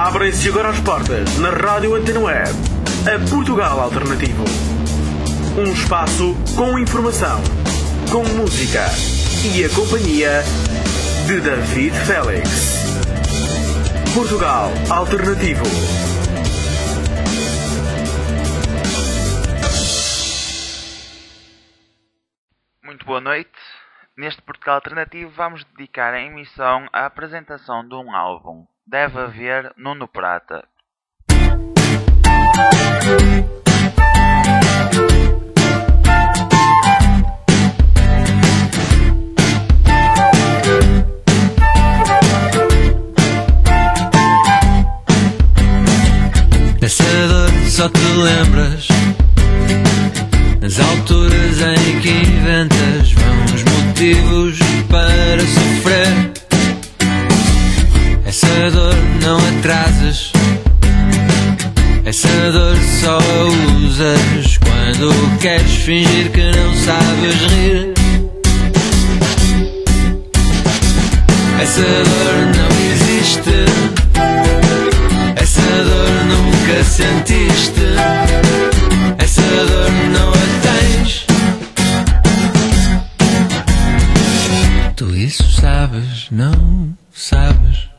Abrem-se agora as portas na Rádio Antena Web, a Portugal Alternativo. Um espaço com informação, com música e a companhia de David Félix. Portugal Alternativo. Muito boa noite. Neste Portugal Alternativo vamos dedicar a emissão à apresentação de um álbum. Deve haver Nuno Prata. Essa dor só te lembras nas alturas em que inventas bons motivos para sofrer. Essa dor não atrasas, essa dor só a usas quando queres fingir que não sabes rir. Essa dor não existe, essa dor nunca sentiste, essa dor não a tens. Tu isso sabes, não sabes.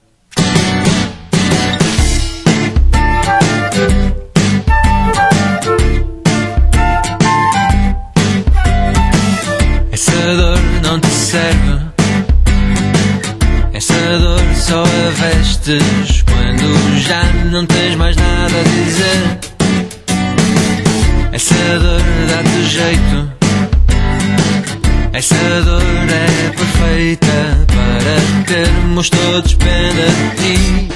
Essa dor não te serve, essa dor só a vestes quando já não tens mais nada a dizer. Essa dor dá-te jeito, essa dor é perfeita para termos todos pena de ti.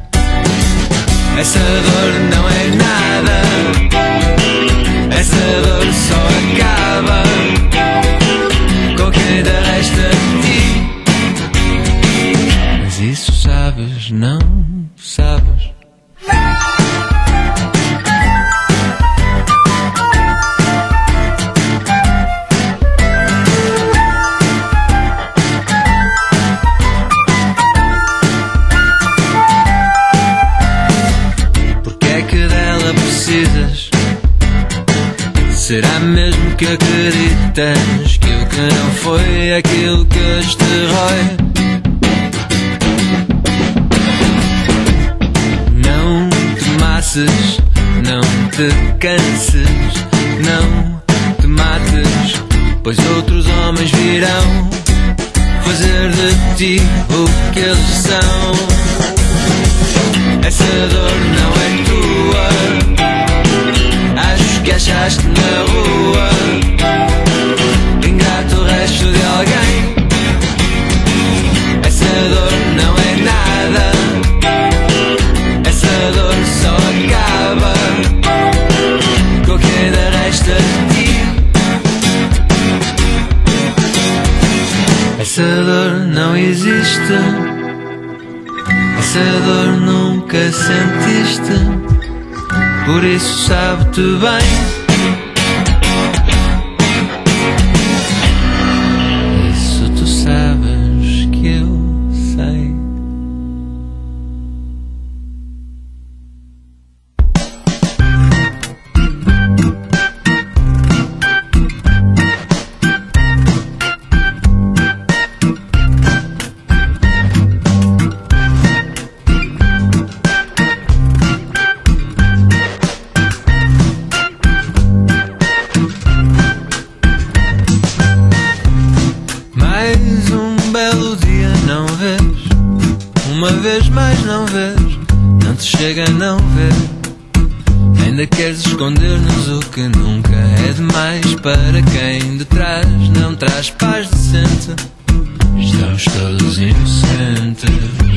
Essa dor não é nada, essa dor só acaba com quem ainda resta de ti. Mas isso sabes, não sabes. Será mesmo que acreditas que o que não foi aquilo que hoje te rói? Não te masses, não te canses, não te mates, pois outros homens virão fazer de ti o que eles são. Essa dor não é tua, acho que achaste na rua ingrato o resto de alguém. Essa dor não é nada, essa dor só acaba com o que ainda resta de ti. Essa dor não existe, essa dor nunca sentiste, por isso sabe-te bem. Isso tu sabes que eu sei. Uma vez mais não vês, não te chega a não ver. Ainda queres esconder-nos o que nunca é demais. Para quem de trás não traz paz decente, estamos todos inocentes.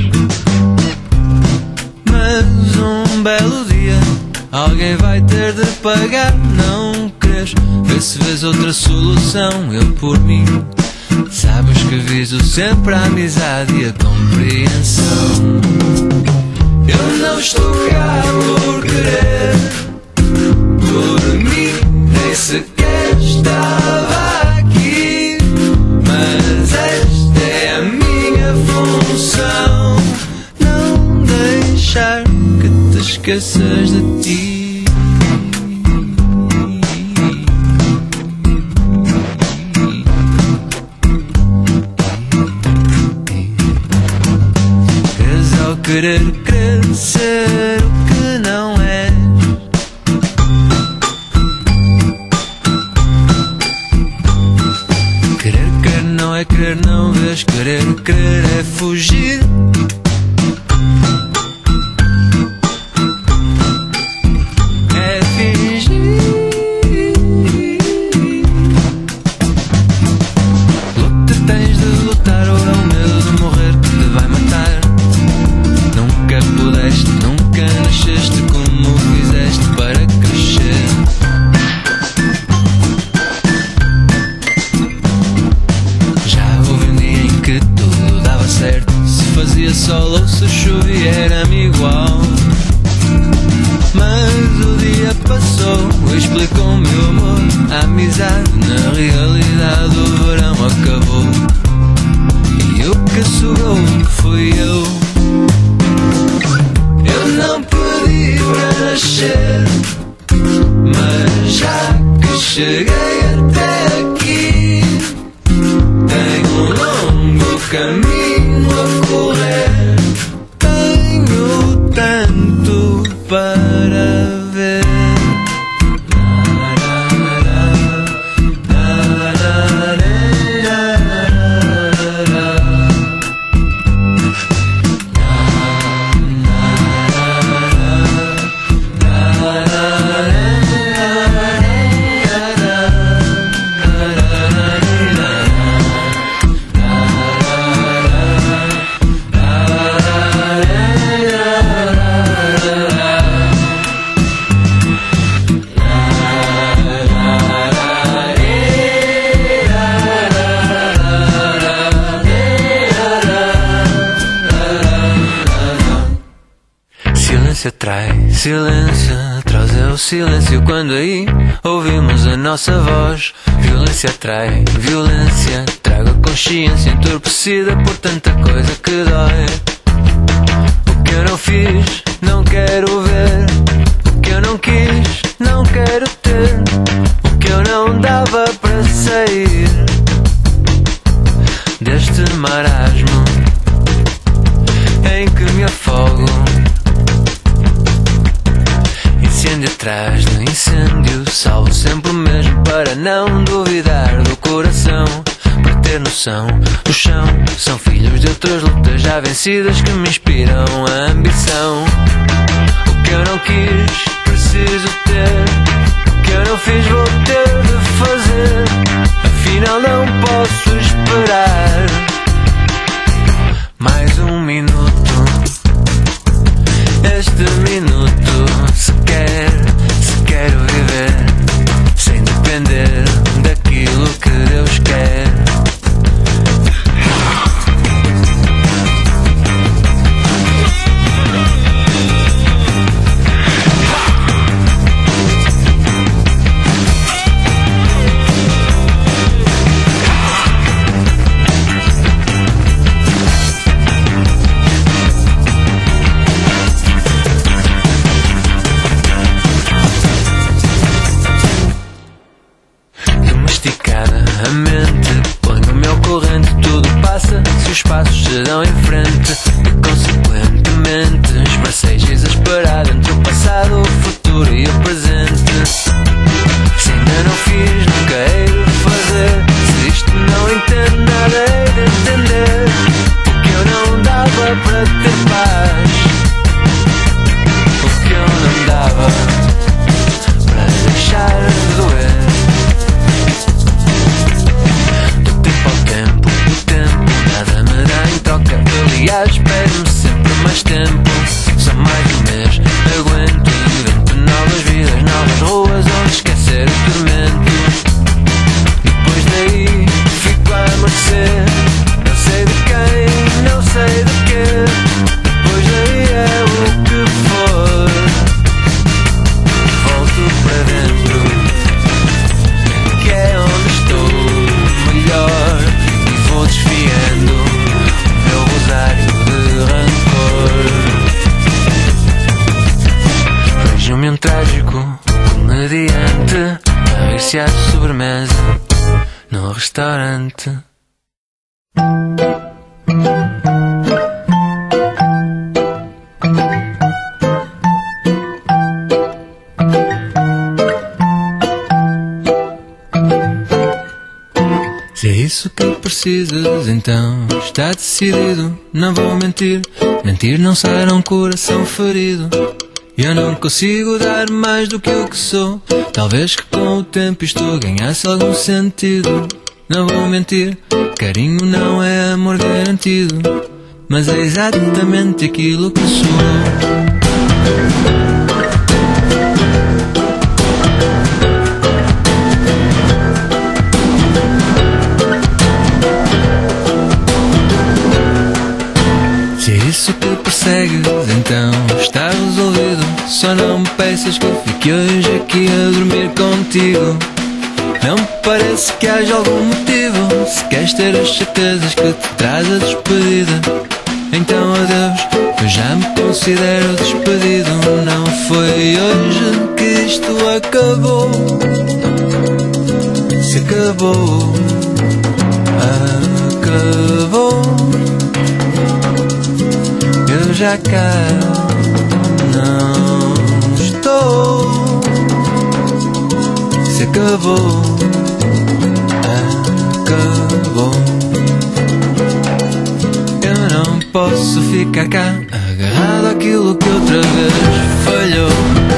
Mas um belo dia alguém vai ter de pagar. Não queres ver se vês outra solução. Eu por mim, sabes que viso sempre a amizade e a compreensão. Eu não estou cá por querer, por mim nem sequer estava aqui. Mas esta é a minha função, não deixar esqueças de ti. Querer ser o que não és. Querer não é querer, não vês. Querer é fugir. É fingir. Luta, tens de lutar, ou é o medo de morrer que te vai matar. Nunca pudeste, nunca nasceste como fizeste para crescer. Já houve um dia em que tudo dava certo. Se fazia sol ou se chovia era-me igual. Mas o dia passou, explicou-me o amor, a amizade. Na realidade o verão acabou e o que sobrou fui eu. Eu não pedi para nascer, mas já que cheguei até aqui, tenho um longo caminho a correr. Tenho tanto para ver. Silêncio traz é o silêncio quando aí ouvimos a nossa voz. Violência atrai, violência traga consciência entorpecida por tanta coisa que dói. O que eu não fiz, não quero ver. O que eu não quis, não quero ter. O que eu não dava para sair deste marasmo em que me afogo. Incêndio atrás de incêndio, salvo sempre o mesmo para não duvidar do coração. Para ter noção do chão, são filhos de outras lutas já vencidas que me inspiram a ambição. O que eu não quis, preciso ter. O que eu não fiz, vou ter de fazer. Afinal não posso esperar mais um minuto. Este minuto, se quero viver sem depender daquilo que Deus quer. A mente, ponho-me ao corrente, tudo passa se os passos se dão em frente. E consequentemente esparcejo exasperado entre o passado, o futuro e o presente. Se ainda não fiz, nunca hei de fazer. Se isto não entendo, nada hei de entender. O que eu não dava para ter paz, o que eu não dava para deixar de doer. Nada me dá em troca, aliás, pede-me sempre mais tempo. Só mais um mês, aguento. Invento novas vidas, novas ruas onde esquecer o tormento. Depois daí, fico a mercê. Não sei de quem, não sei de quê. Depois daí é o que for. Volto para dentro, que é onde estou melhor. Vou desfiando o meu rosário de rancor. restaurante. Se é isso que precisas, então está decidido. Não vou mentir, mentir não sará um coração ferido. Eu não consigo dar mais do que o que sou. Talvez que com o tempo isto ganhasse algum sentido. Não vou mentir, carinho não é amor garantido, mas é exatamente aquilo que sou. Se é isso que persegues, então está resolvido. Só não me peças que eu fique hoje aqui a dormir contigo. Não me parece que haja algum motivo. Se queres ter as certezas que te traz a despedida, então adeus, eu já me considero despedido. Não foi hoje que isto acabou. Se acabou, acabou. Eu já cá não estou. Se acabou, acabou. Eu não posso ficar cá agarrado àquilo que outra vez falhou.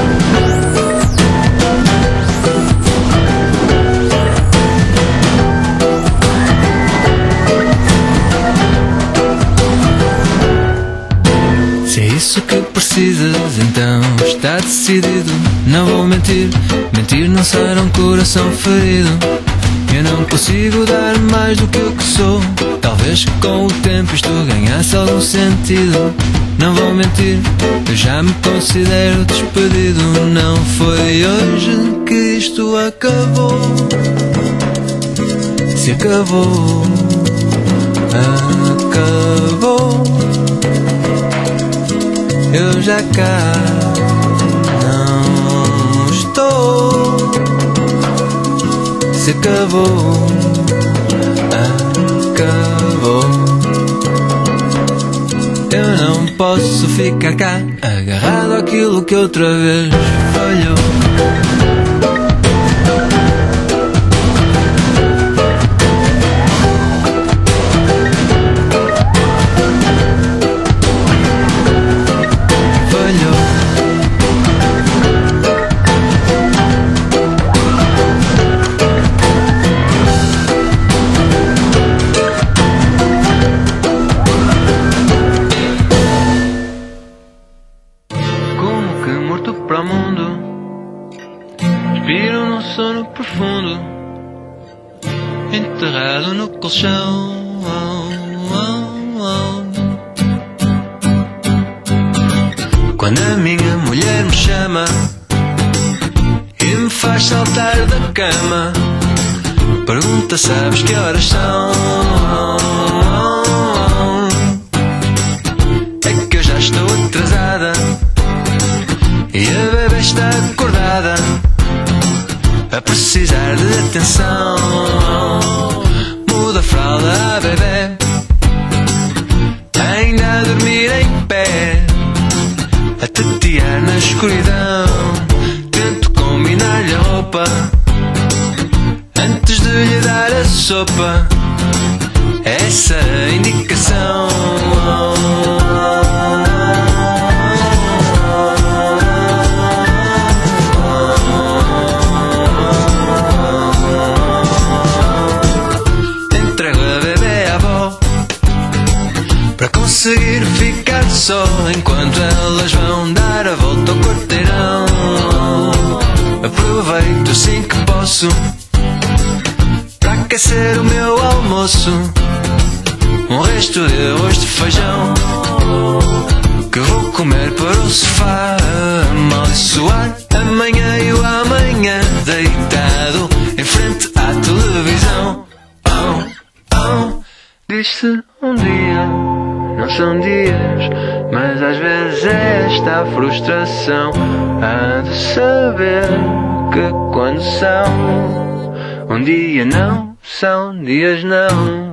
Se é isso que precisas, então está decidido. Não vou mentir, mentir não será um coração ferido. Eu não consigo dar mais do que o que sou. Talvez que com o tempo isto ganhasse algum sentido. Não vou mentir, eu já me considero despedido. Não foi hoje que isto acabou. Se acabou, acabou. Eu já cá não estou. Se acabou, acabou. Eu não posso ficar cá agarrado àquilo que outra vez falhou. Enterrado no colchão. Quando a minha mulher me chama e me faz saltar da cama, pergunta: sabes que horas são? É que eu já estou atrasada e a bebê está acordada a precisar de atenção. Muda a fralda à bebê, ainda a dormir em pé, a tatear na escuridão. Tento combinar-lhe a roupa antes de lhe dar a sopa. Essa é a indicação. Conseguir ficar só enquanto elas vão dar a volta ao quarteirão. Aproveito assim que posso para aquecer o meu almoço. Um resto de arroz de feijão que vou comer para o sofá. Amaldiçoar amanhã e o amanhã deitado em frente à televisão. Diz-se um dia, não são dias, mas às vezes é esta a frustração. Há de saber que quando são um dia não são dias não.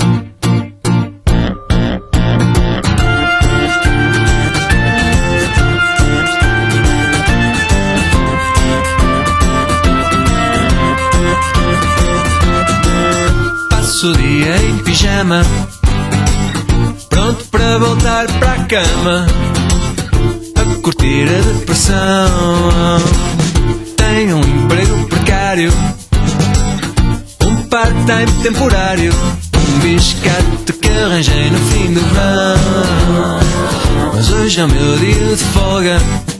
Passo o dia em pijama, pronto para voltar para a cama, a curtir a depressão. Tenho um emprego precário, um part-time temporário, um biscate que arranjei no fim do verão. Mas hoje é o meu dia de folga,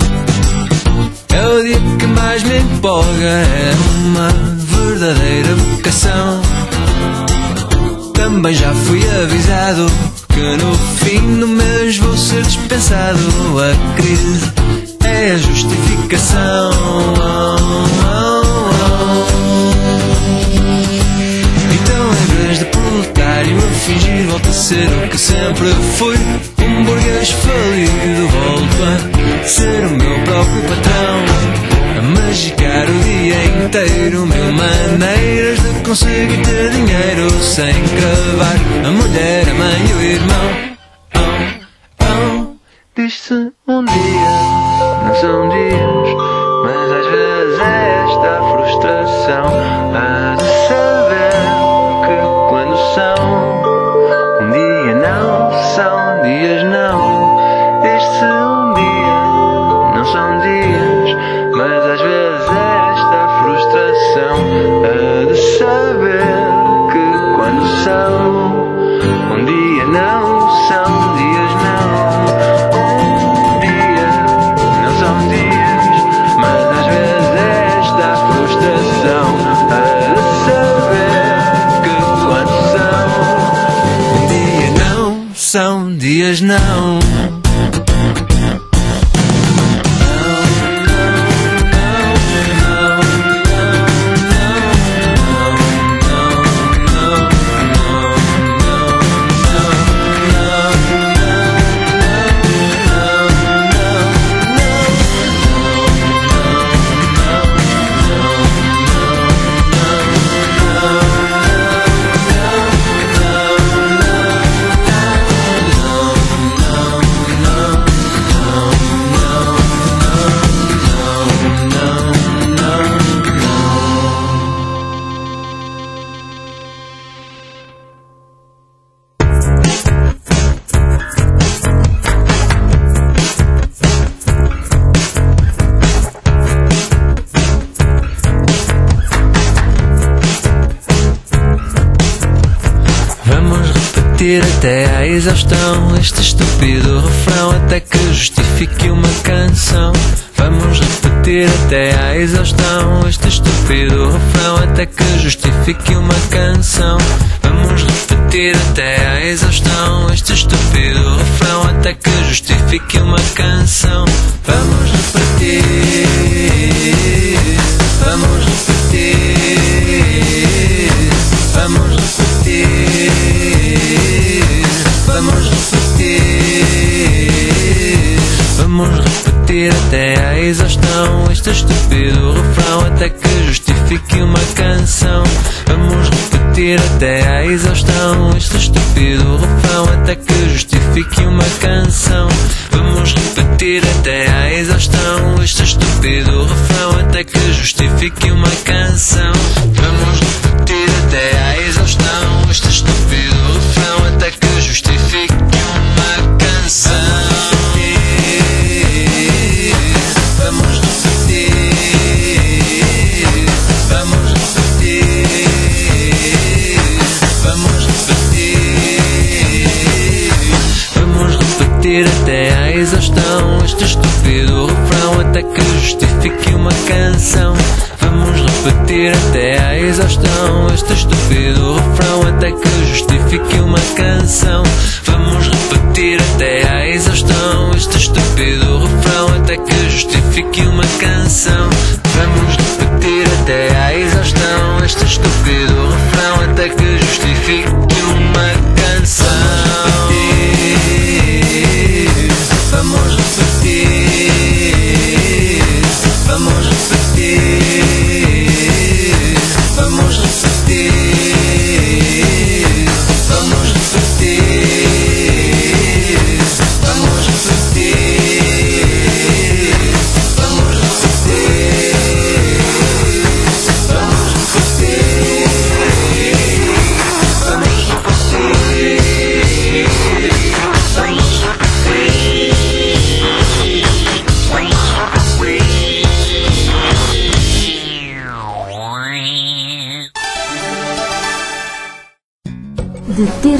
é o dia que mais me empolga. É uma verdadeira vocação. Também já fui avisado que no fim do mês vou ser dispensado. A crise é a justificação. Então, em vez de proletário a fingir, volto a ser o que sempre fui, um burguês falido. Volto a ser o meu próprio patrão, a magicar o dia inteiro, mil maneiras de conseguir ter dinheiro, sem cravar a mulher, a mãe e o irmão. Diz-se um dia, não são dias, mas às vezes é esta frustração, a de saber que quando são um dia não são dias não. Diz-se um dia, não são dias, mas às vezes é esta frustração, a de saber que quando são um dia não são dias não. Um dia não são dias, mas às vezes é esta frustração, a de saber que quando são um dia não são dias não. Até à exaustão este estúpido refrão, até que justifique uma canção. Vamos repetir até à exaustão este estúpido refrão, até que justifique uma canção. Vamos repetir até à exaustão este estúpido refrão, até que justifique uma canção. Vamos repetir, vamos repetir, vamos repetir. Vamos repetir, vamos repetir até à exaustão este estúpido refrão, até que justifique uma canção. Vamos repetir até à exaustão este estúpido refrão, até que justifique uma canção. Vamos repetir até à exaustão este estúpido refrão, até que justifique uma canção. Vamos repetir até à exaustão este estúpido refrão, até que justifique uma canção. Vamos repetir, vamos repetir, vamos repetir. Vamos repetir até à exaustão este estúpido refrão, até que justifique uma canção. Vamos repetir até à exaustão este estúpido refrão, até que justifique uma canção. Vamos repetir até à exaustão este estúpido refrão, até que justifique uma canção. Vamos repetir até à exaustão este estúpido refrão, até que justifique uma canção. Vamos repetir, vamos repetir, vamos repetir,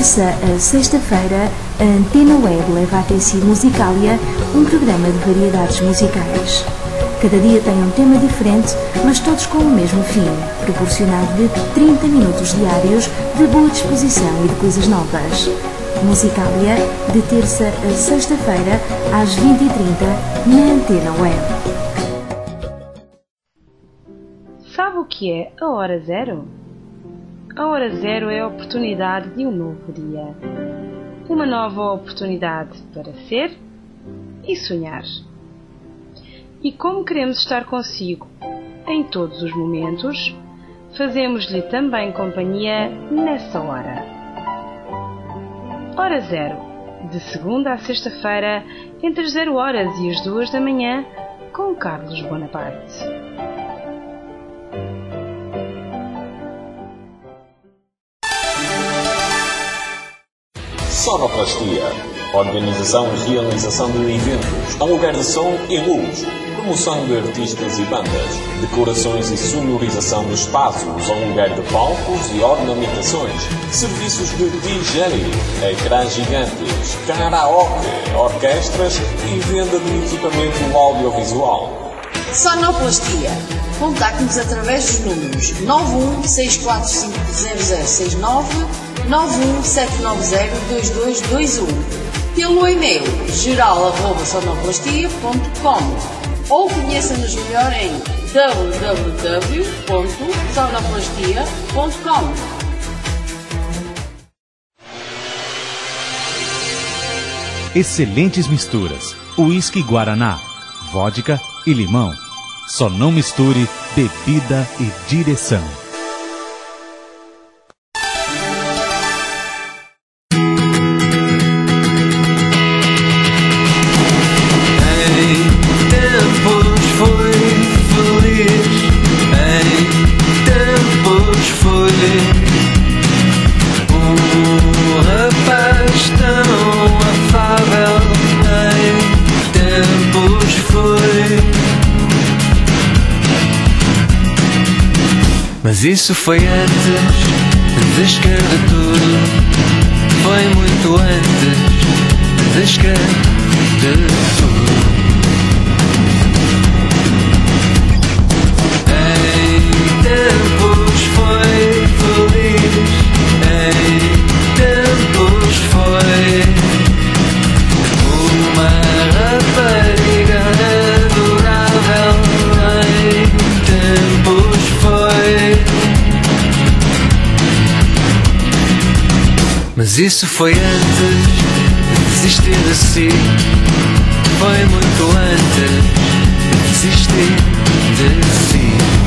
terça a sexta-feira, a Antena Web leva até si Musicalia, um programa de variedades musicais. Cada dia tem um tema diferente, mas todos com o mesmo fim, proporcionado de 30 minutos diários de boa disposição e de coisas novas. Musicalia, de terça a sexta-feira, às 20h30, na Antena Web. Sabe o que é a Hora Zero? A Hora Zero é a oportunidade de um novo dia. Uma nova oportunidade para ser e sonhar. E como queremos estar consigo em todos os momentos, fazemos-lhe também companhia nessa hora. Hora Zero, de segunda a sexta-feira, entre as 0 horas e as 2 da manhã, com Carlos Bonaparte. Sonoplastia. Organização e realização de eventos, aluguer de som e luz, promoção de artistas e bandas, decorações e sonorização de espaços, aluguer de palcos e ornamentações, serviços de DJ, ecrãs gigantes, karaoke, orquestras e venda de equipamento audiovisual. Sonoplastia. Contacte-nos através dos números 916450069, 917902221, pelo e-mail geral@sonoplastia.com ou conheça-nos melhor em www.sonoplastia.com. Excelentes misturas: uísque guaraná, vodka e limão. Só não misture bebida e direção. Mas isso foi antes de escrever tudo. Foi muito antes de escrever tudo. Em tempos foi feliz. Em tempos foi uma rapariga adorável. Em tempos foi. Mas isso foi antes de desistir de si. Foi muito antes de desistir de si.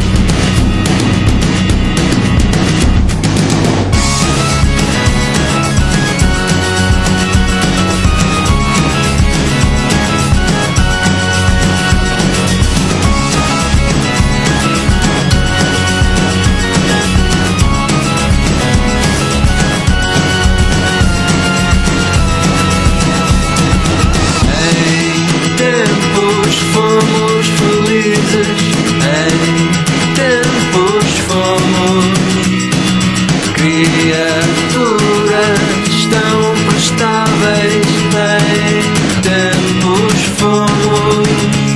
Fomos felizes, em tempos fomos criaturas tão prestáveis, em tempos fomos.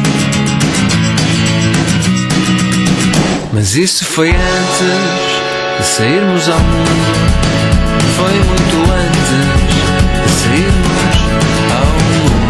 Mas isso foi antes de sairmos ao mundo, foi muito antes de sairmos ao mundo.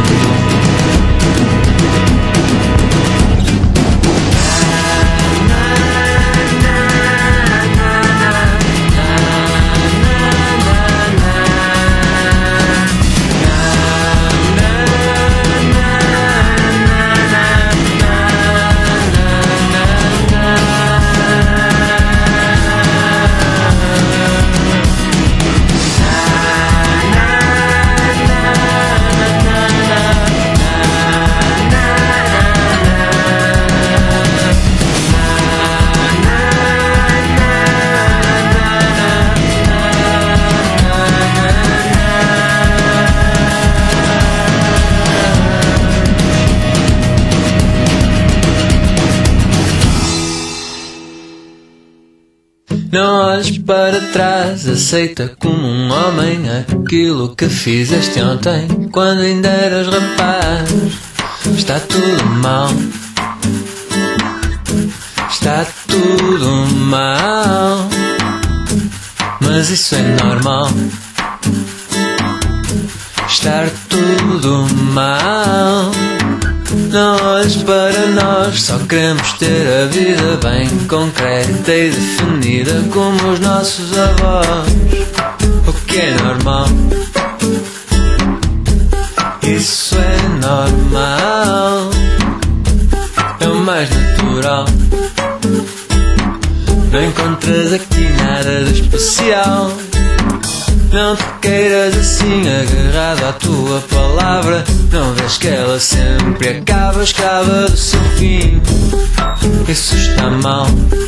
Não olhes para trás, aceita como um homem aquilo que fizeste ontem, quando ainda eras rapaz. Está tudo mal, está tudo mal, mas isso é normal. Estar tudo mal. Não olhes para nós, só queremos ter a vida bem concreta e definida como os nossos avós. O que é normal? Isso é normal, é o mais natural. Não encontras aqui nada de especial. Não te queiras assim agarrado à tua palavra. Não vês que ela sempre acaba escrava do seu fim. Isso está mal,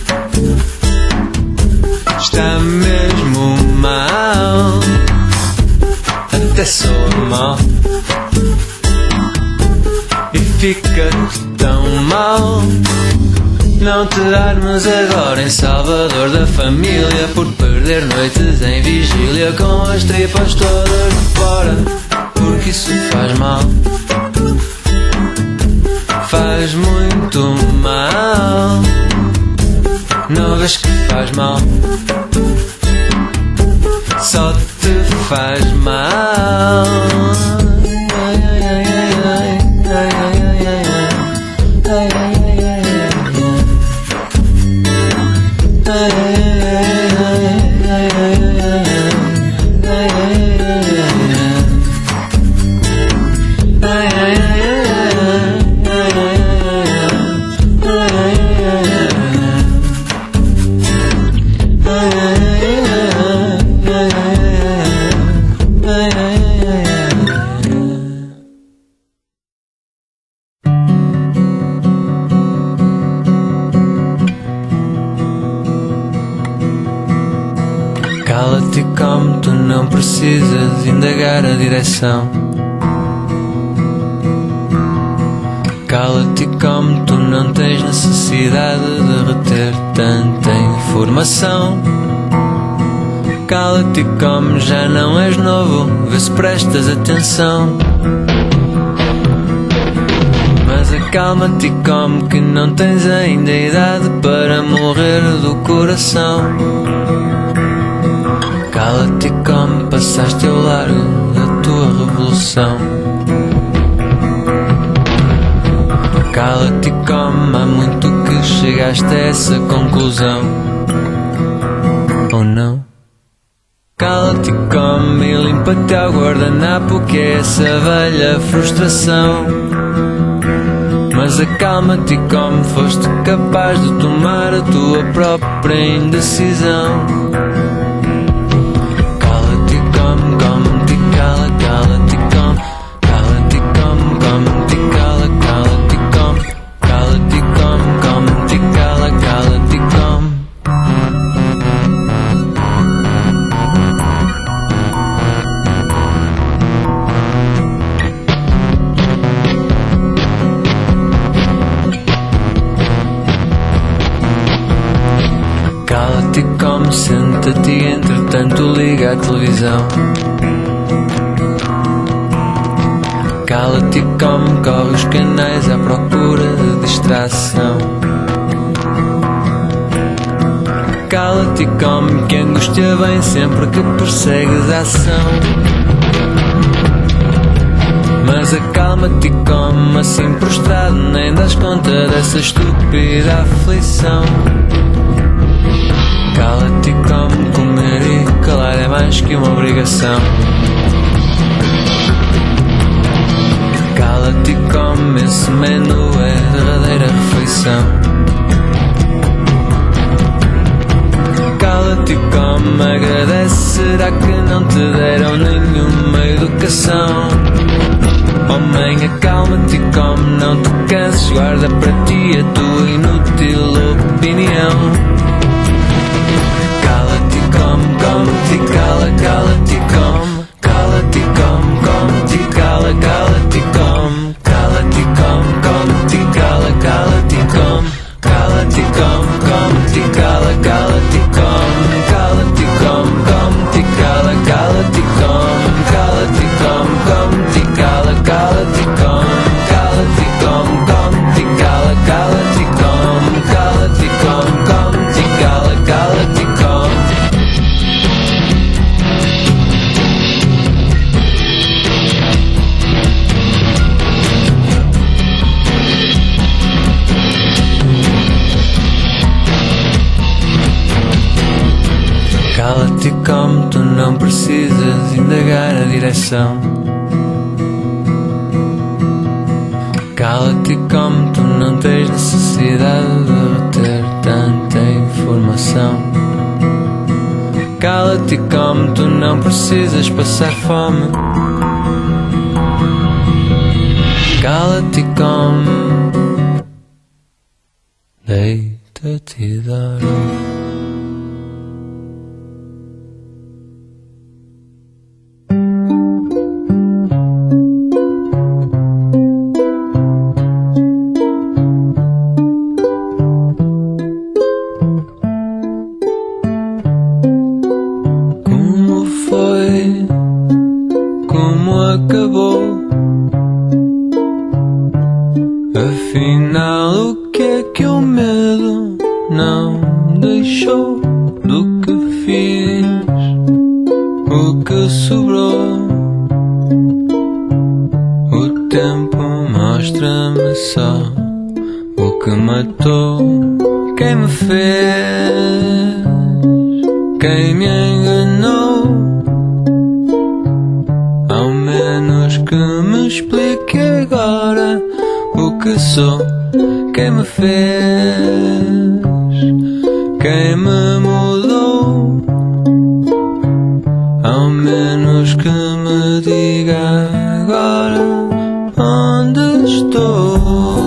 está mesmo mal, até soa mal. E fica tão mal. Não te armes agora em salvador da família por perder noites em vigília com as tripas todas de fora, porque isso faz mal. Faz muito mal. Não vês que faz mal? Só te faz mal. Cala-te como tu não precisas indagar a direção. Cala-te como tu não tens necessidade de reter tanta informação. Cala-te como já não és novo, vê se prestas atenção. Mas acalma-te como que não tens ainda idade para morrer do coração. Cala-te como passaste ao largo da tua revolução. Cala-te como há muito que chegaste a essa conclusão. Ou não? Cala-te como e limpa-te ao guardanapo, que é essa velha frustração. Mas acalma-te como foste capaz de tomar a tua própria indecisão. Cala-te como, senta-te, entretanto liga a televisão. Cala-te como, corre os canais à procura de distração. Cala-te como, que angústia vem sempre que persegues a ação. Mas acalma-te como, assim prostrado nem das conta dessa estúpida aflição. Cala-te como, comer e calar é mais que uma obrigação. Cala-te como, esse menu é a derradeira refeição. Cala-te como, agradece, será que não te deram nenhuma educação? Oh mãe, acalma-te como, não te canses, guarda para ti a tua inútil opinião. Come-te, cala, cala-te, come. Cala-te, come-te, cala, cala-te, come. Cala-te, come-te, cala, cala-te, come. Cala-te, come-te, cala, cala-te, come. como tu não precisas indagar a direção. Cala-te como tu não tens necessidade de reter tanta informação. Cala-te como tu não precisas passar fome. Cala-te como deita-te e dorme. Afinal, o que é que o medo não deixou do que fiz? O que sobrou? O tempo mostra-me só o que matou. Quem me fez? Quem me enganou? Ao menos que me explique agora o que sou. Quem me fez? Quem me mudou? Ao menos que me diga agora onde estou.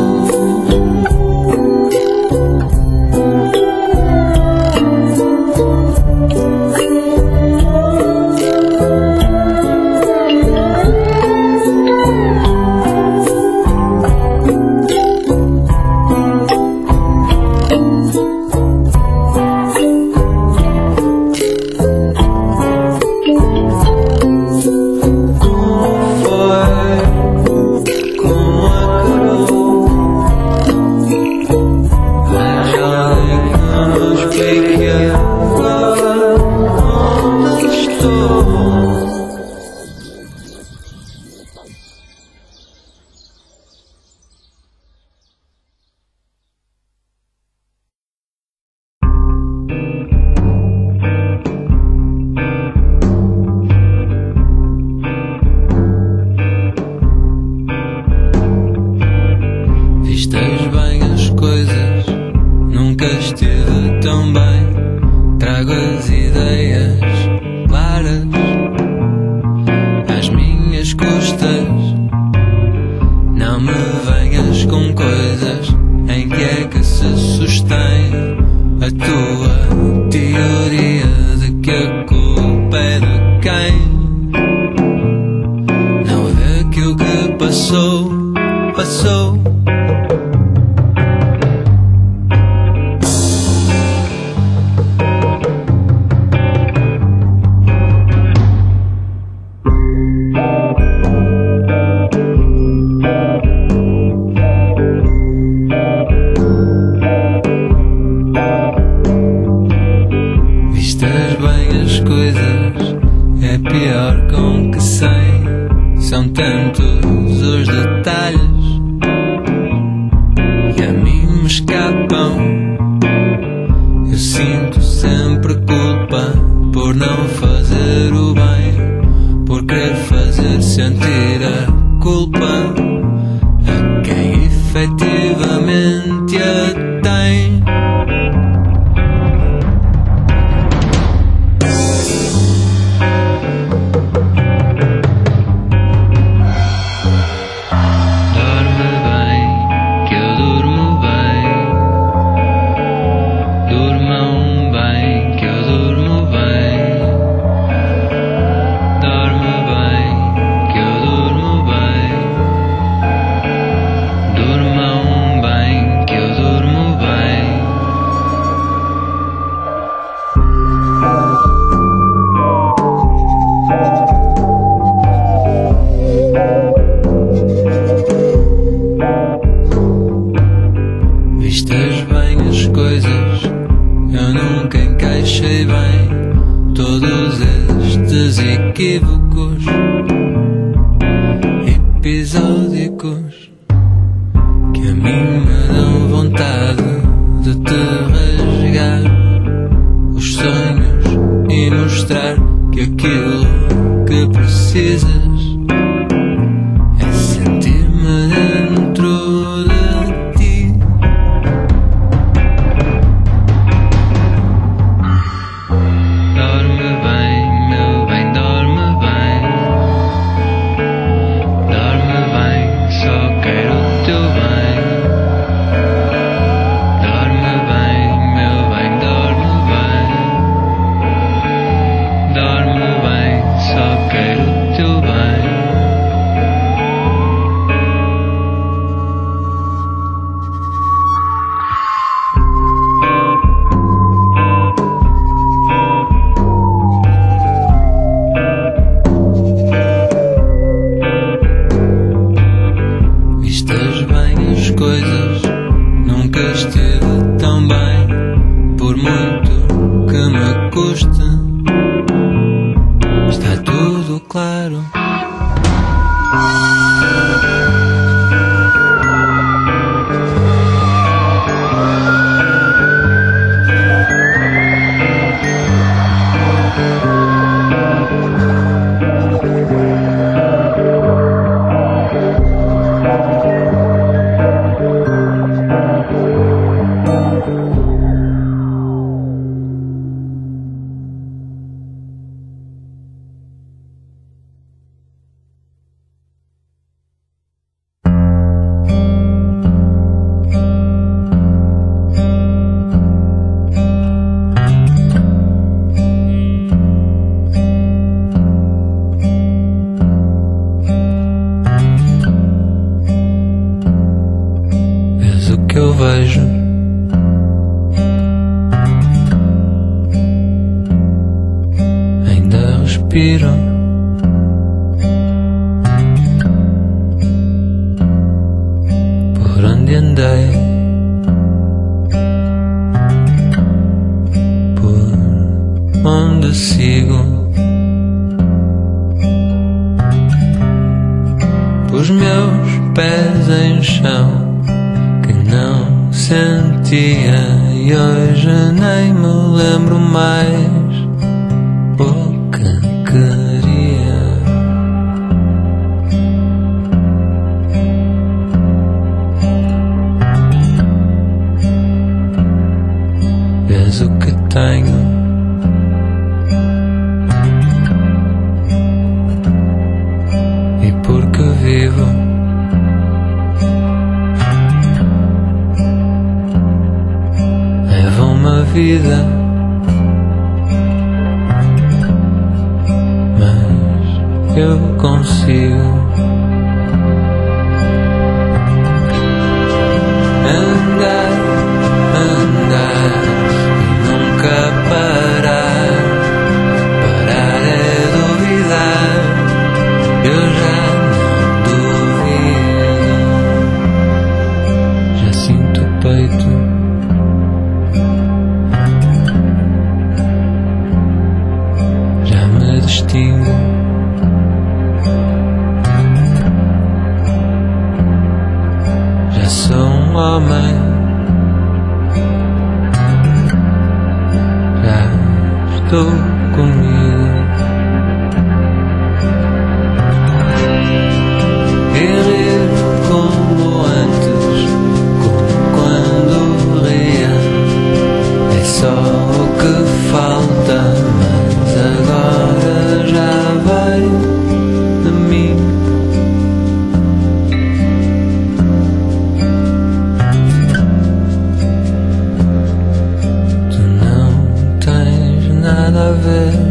Episódicos que a mim me dão vontade de te rasgar os sonhos e mostrar que aquilo que precisas é sentir-me dentro de ti. Dorme bem, meu bem, dorme bem. Dorme bem, só quero o teu bem. Dorme bem, meu bem, dorme bem. Dorme bem, só quero o teu bem. Vistas bem as coisas, nunca esteve tão bem, por muito que me custe. Está tudo claro. És o que eu vejo. Ainda respiro. Por onde andei, por onde sigo. Os meus pés em chão que não sentia, e hoje nem me lembro mais o que queria. Vês o que tenho. E porque vivo, levam-me a vida, mas eu consigo andar, andar e nunca parar. Parar é duvidar, eu já não duvido. Já sinto o peito, já me distingo. Já sou um homem, já estou comigo. E rir como antes, como quando ria, é só o que falta, mas agora já vai de mim. Tu não tens nada a ver.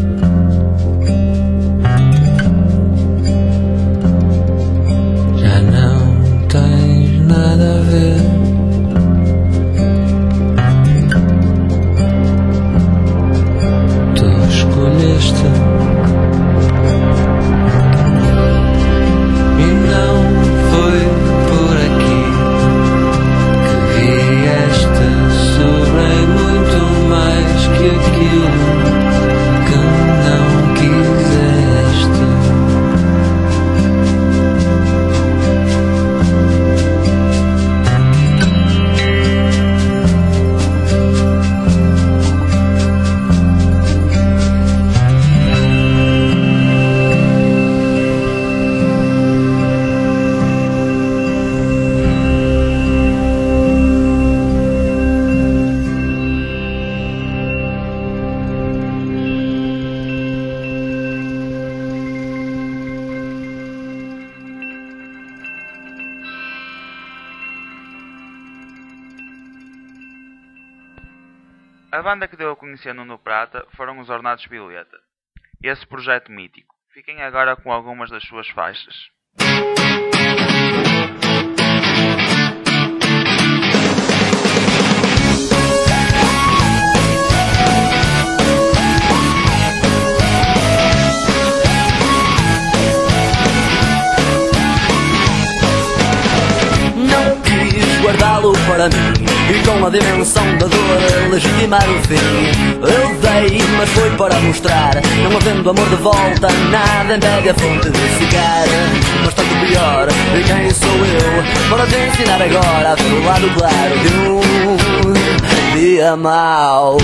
Já não tens nada a ver. Tu escolheste e não foi por aqui que vieste. Sobrei muito mais que aquilo que não quiseste. A banda que deu a conhecer Nuno Prata foram os Ornados Violeta. Esse projeto mítico. Fiquem agora com algumas das suas faixas. Guardá-lo para mim e com a dimensão da dor legitimar o fim. Eu dei, mas foi para mostrar, não havendo amor de volta, nada impede a fonte de secar. Mas tanto pior, e quem sou eu para te ensinar agora a ver o lado claro de um dia mau.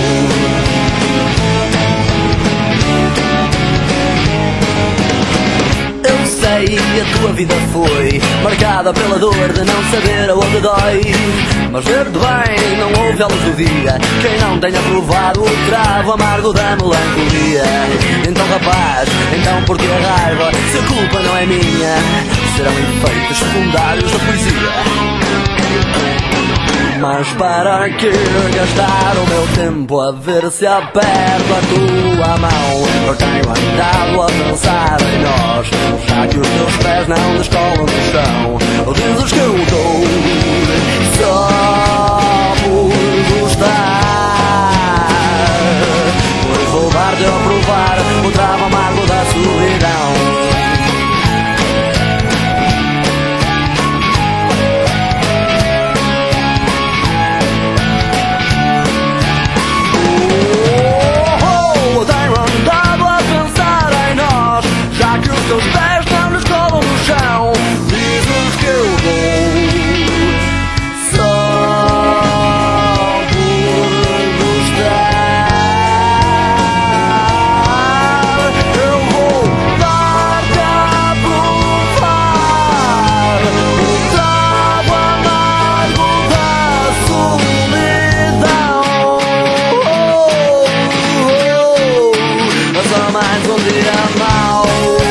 E a tua vida foi marcada pela dor de não saber aonde dói. Mas ver-te bem, não houve a luz do dia quem não tenha provado o cravo amargo da melancolia. Então rapaz, então por que a raiva, se a culpa não é minha? Serão efeitos secundários da poesia. Mas para que gastar o meu tempo a ver se aperto a tua mão? Eu tenho andado a pensar em nós, já que os teus pés não descolam no chão. Dizes que eu dou só por gostar, pois vou dar-te a provar o travo amargo da solidão. Teus pés não lhes colam no chão. Dizes que eu vou só por gostar. Eu vou dar-te a provar o travo amargo da solidão. Só mais um dia mau.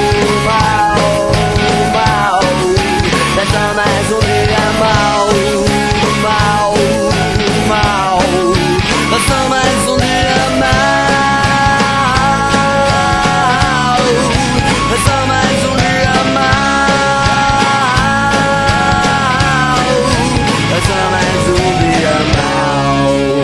Mais um dia mau, mau, mau. Só mais um dia mau. Só mais um dia mau. Só mais um dia mau.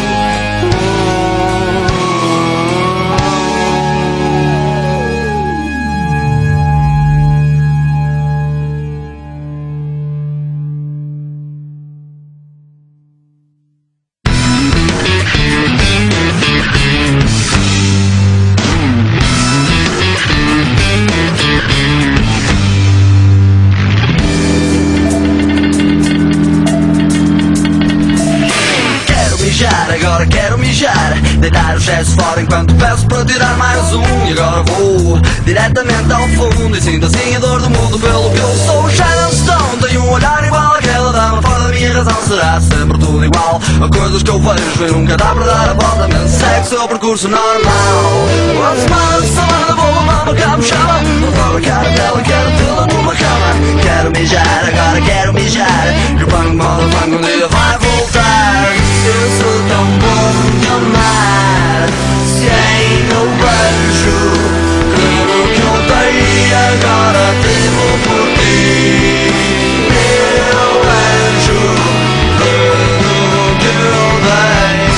Agora quero mijar, deitar o excesso fora enquanto peço para tirar mais um. E agora vou diretamente ao fundo e sinto assim a dor do mundo pelo que eu sou. Sharon Stone, tenho um olhar igual àquela dama. Fora da minha razão será sempre tudo igual. Há coisas que eu vejo e nunca dá para dar a volta. Menos sexo é o percurso normal. Uma semana de semana vou mamar uma cabuchada. Vou dar a cara dela, quero tê-la numa cama. Quero mijar, agora quero mijar. E o pano moda fango um dia vai voltar. Eu sou tão bom de amar, se ainda o beijo, tudo que eu dei agora devo por ti. Meu anjo, tudo que eu dei.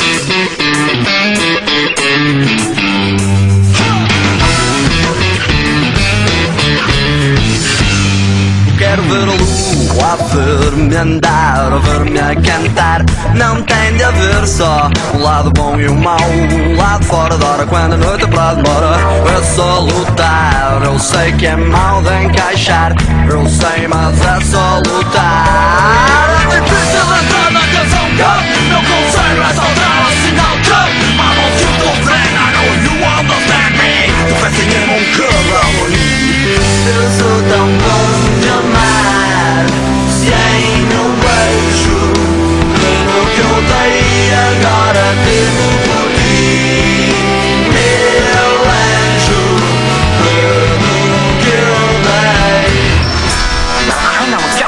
Quero ver a lua, ver-me andar, ou ver-me a cantar. Não tem de haver só um lado bom e um mau, um lado fora da hora quando a noite para demora. É só lutar, eu sei que é mau de encaixar, eu sei, mas é só lutar. É difícil entrar na canção que meu conselho é só dar um sinal que I want you to friend, I know you understand me. Tu fez em um carro. Eu sou tão bom de amar, se ainda o beijo, tudo que eu dei agora devo por ti. Meu anjo, tudo que eu dei.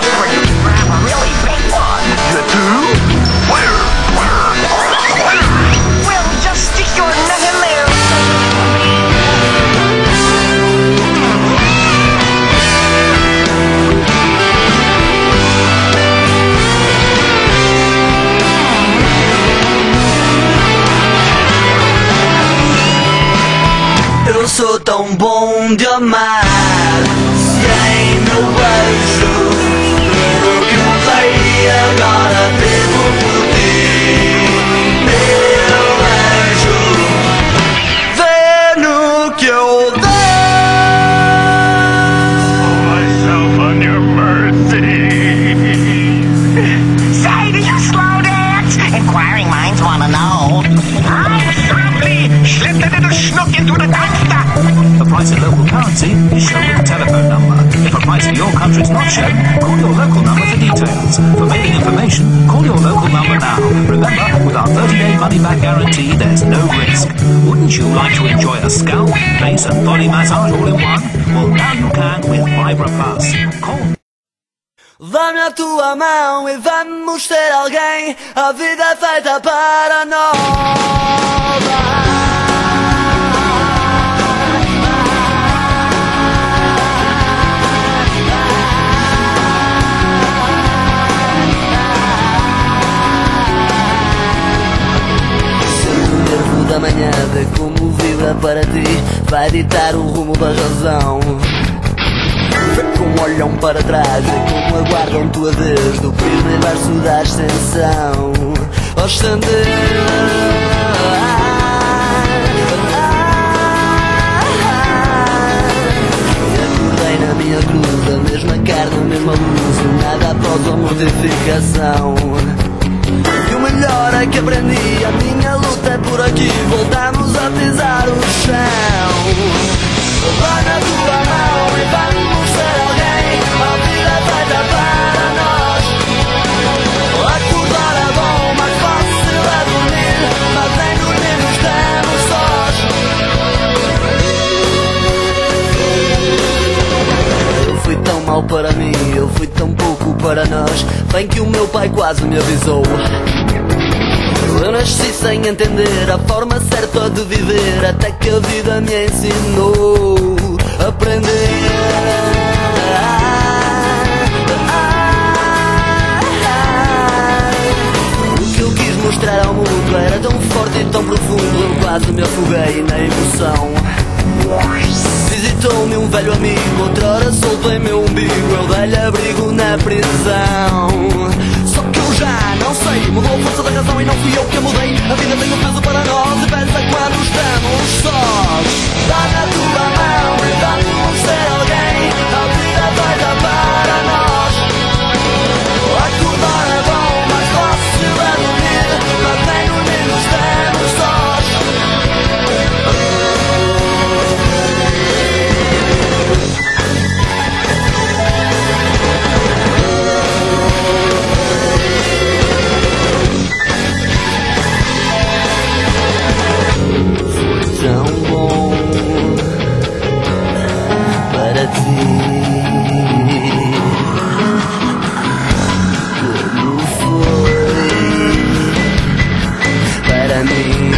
não te amar. Sem meu beijo, tudo que eu dei agora devo por ti. Meu anjo, vê no que eu dei. Myself on your mercy. Say, do you slow dance? Inquiring minds want to know. I softly slipped a little schnook into the dumpster. The price of local currency is shown with a telephone number. If a price for your country is not shown, call your local number for details. For mailing information, call your local number now. Remember, with our 30-day money-back guarantee, there's no risk. Wouldn't you like to enjoy a scalp, face and body massage all in one? Well, now you can with Vibra Plus. Call. Dá-me a tua mão e vamos ser alguém. A vida é feita para nós. Da manhã, vê como vibra para ti, vai ditar o rumo da razão. Vê como olham para trás, vê como aguardam tua vez, do primeiro verso da ascensão. Acordei na minha cruz, a mesma carne, a mesma luz, nada após a mortificação. E o melhor é que aprendi, a minha luta é por aqui, voltamos a pisar o chão. Vai na tua mão e vamos ser alguém, a vida é feita para nós. Acordar é bom, mais fácil é dormir, mas nem dormir nos temos sós. Eu fui tão mau para mim, eu fui tão pouco para nós, bem que o meu pai quase me avisou. Eu nasci sem entender a forma certa de viver, até que a vida me ensinou a aprender. O que eu quis mostrar ao mundo era tão forte e tão profundo, eu quase me afoguei na emoção. Visitou-me um velho amigo, outrora solto em meu umbigo, eu dei-lhe abrigo na prisão. Só que eu já não sei, mudou a força da razão e não fui eu que a mudei. A vida tem um peso para nós e pesa quando estamos sós. Dá na tua mão e vamos ser alguém, a vida vai dar para nós. Acordar é bom, mais fácil é dormir, mas nem dormir nos temos sós. Tão bom para ti, como foi para mim.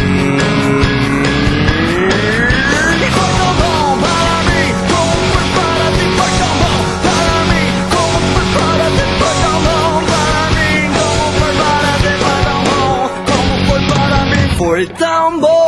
Foi tão bom para mim, como foi para ti. Foi tão bom para mim, como foi para ti. Foi tão bom para mim, como foi para ti. Foi tão bom, como foi para mim. Foi tão bom.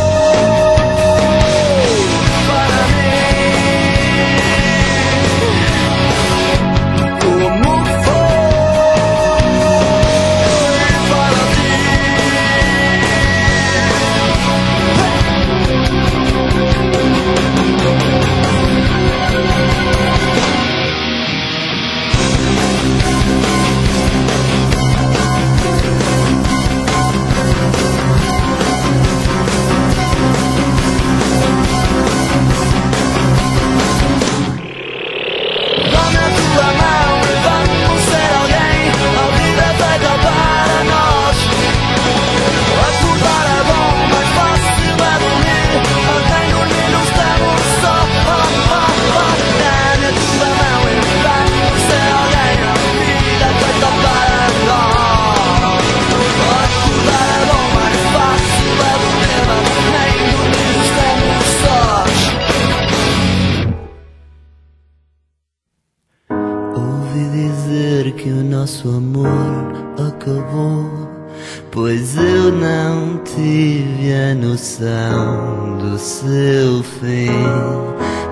Que o nosso amor acabou, pois eu não tive a noção do seu fim.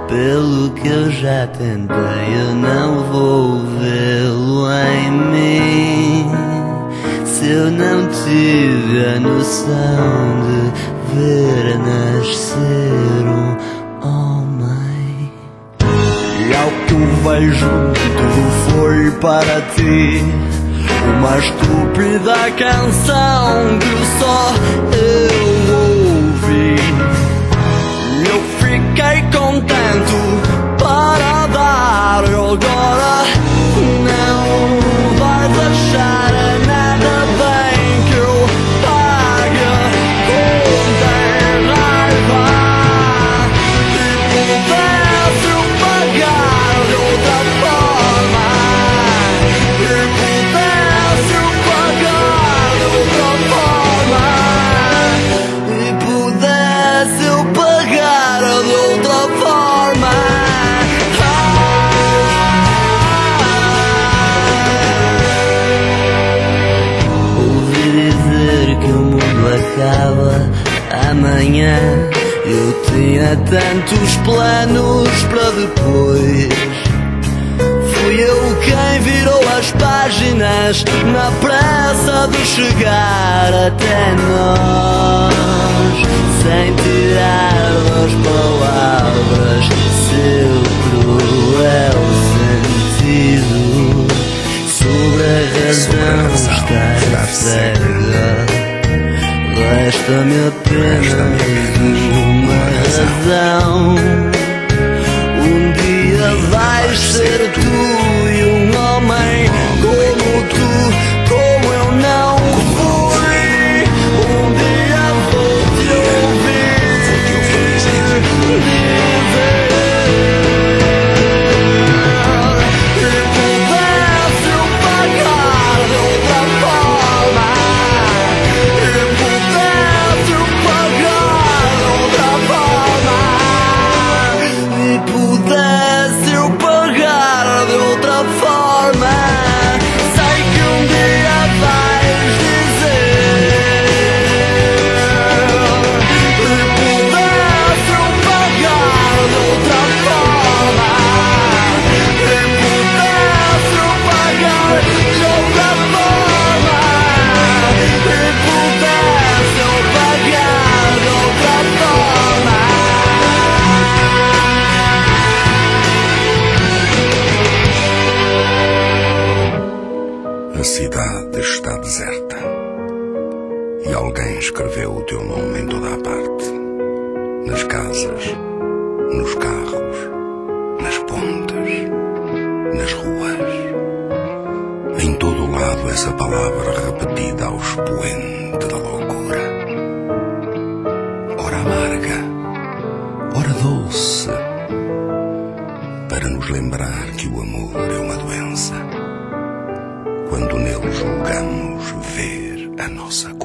Pelo que eu já tentei, eu não vou vê-lo em mim. Se eu não tive a noção de ver nascer um homem. E ao que eu vejo, tudo foi para ti uma estúpida canção que só eu ouvi. Eu fiquei contente para dar, agora não vais achar nada bem que eu pague com ter raiva. Se pudesse eu pagar de outra forma, se pudesse eu pagar de outra forma, se pudesse eu pagar de outra forma. Ouvi dizer que o mundo acaba amanhã. Eu tinha tantos planos para depois. Fui eu quem virou as páginas na pressa de chegar até nós, sem tirar das palavras seu cruel sentido. Sobre a razão estar cega, resta-me apenas uma razão. Um dia vais ser tu e um homem como tu, como eu não fui. Um dia vou-te ouvir dizer. A cidade está deserta e alguém escreveu o teu nome em toda a parte. Nas casas, nos carros, nas pontes, nas ruas. Em todo lado essa palavra repetida ao expoente da loucura. Ora amarga, ora doce, para nos lembrar que o amor é uma doença, quando nele julgamos ver a nossa cor.